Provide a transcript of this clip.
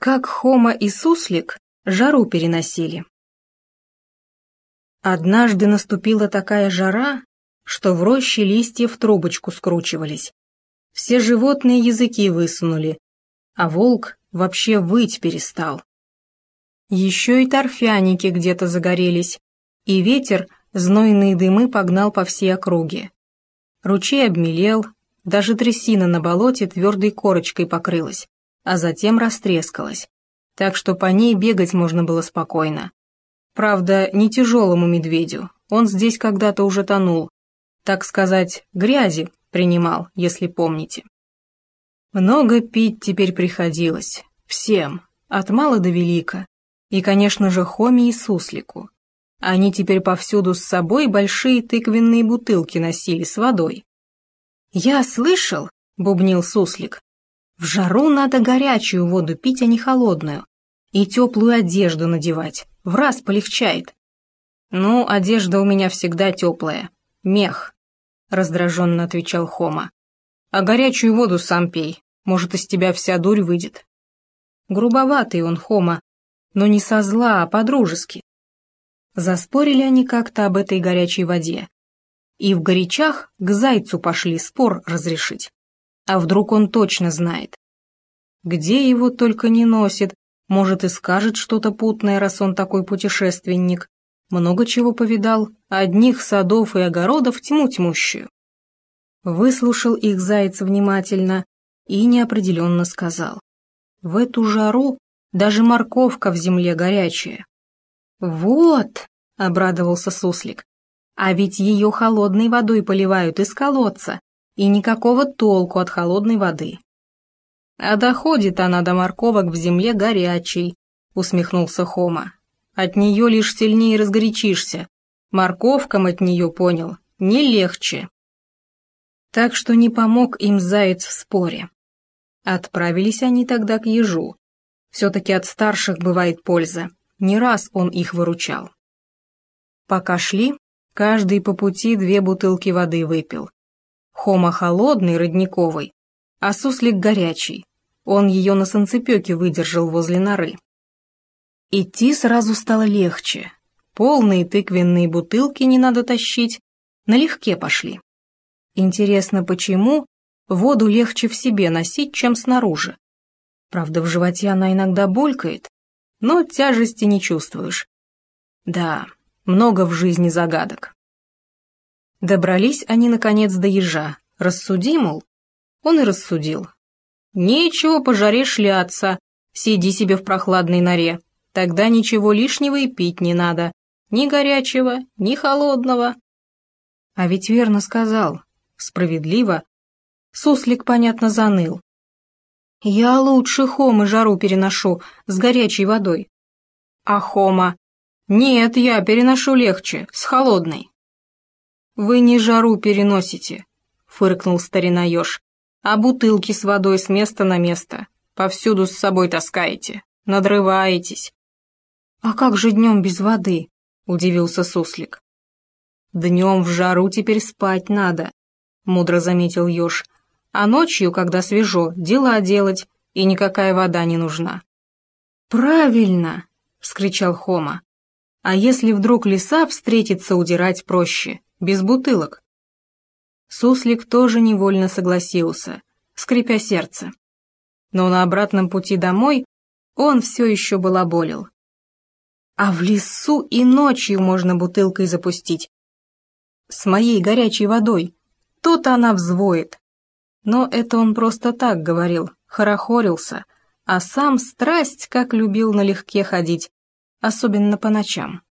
Как Хома и Суслик жару переносили. Однажды наступила такая жара, что в роще листья в трубочку скручивались. Все животные языки высунули, а волк вообще выть перестал. Еще и торфяники где-то загорелись, и ветер знойные дымы погнал по всей округе. Ручей обмелел, даже трясина на болоте твердой корочкой покрылась, а затем растрескалась, так что по ней бегать можно было спокойно. Правда, не тяжелому медведю, он здесь когда-то уже тонул, так сказать, грязи принимал, если помните. Много пить теперь приходилось, всем, от мала до велика, и, конечно же, Хоме и Суслику. Они теперь повсюду с собой большие тыквенные бутылки носили с водой. «Я слышал», — бубнил Суслик, — «в жару надо горячую воду пить, а не холодную, и теплую одежду надевать, враз полегчает». «Ну, одежда у меня всегда теплая, мех», — раздраженно отвечал Хома. «А горячую воду сам пей, может, из тебя вся дурь выйдет». Грубоватый он, Хома, но не со зла, а по-дружески. Заспорили они как-то об этой горячей воде. И в горячах к зайцу пошли спор разрешить. А вдруг он точно знает? Где его только не носит, может и скажет что-то путное, раз он такой путешественник. Много чего повидал, одних садов и огородов тьму тьмущую. Выслушал их заяц внимательно и неопределенно сказал: в эту жару даже морковка в земле горячая. «Вот», — обрадовался Суслик, — «а ведь ее холодной водой поливают из колодца, и никакого толку от холодной воды». «А доходит она до морковок в земле горячей», — усмехнулся Хома. «От нее лишь сильнее разгорячишься. Морковкам от нее, понял, не легче». Так что не помог им заяц в споре. Отправились они тогда к ежу. Все-таки от старших бывает польза. Не раз он их выручал. Пока шли, каждый по пути 2 бутылки воды выпил. Хома холодный, родниковый, а Суслик горячий. Он ее на санцепёке выдержал возле норы. Идти сразу стало легче. Полные тыквенные бутылки не надо тащить, налегке пошли. Интересно, почему воду легче в себе носить, чем снаружи? Правда, в животе она иногда булькает, но тяжести не чувствуешь. Да, много в жизни загадок. Добрались они, наконец, до ежа. Рассуди, мол? Он и рассудил. Нечего по жаре шляться, сиди себе в прохладной норе, тогда ничего лишнего и пить не надо, ни горячего, ни холодного. А ведь верно сказал, справедливо. Суслик, понятно, заныл. «Я лучше Хомы жару переношу с горячей водой». А Хома: «Нет, я переношу легче, с холодной». «Вы не жару переносите», — фыркнул старина еж, «а бутылки с водой с места на место повсюду с собой таскаете, надрываетесь». «А как же днем без воды?» — удивился Суслик. «Днем в жару теперь спать надо», — мудро заметил еж, «а ночью, когда свежо, дела делать, и никакая вода не нужна». «Правильно!» — вскричал Хома. «А если вдруг лиса встретится, удирать проще, без бутылок?» Суслик тоже невольно согласился, скрипя сердце. Но на обратном пути домой он все еще балаболил. «А в лесу и ночью можно бутылкой запустить. С моей горячей водой. То-то она взвоет». Но это он просто так говорил, хорохорился, а сам страсть как любил налегке ходить, особенно по ночам.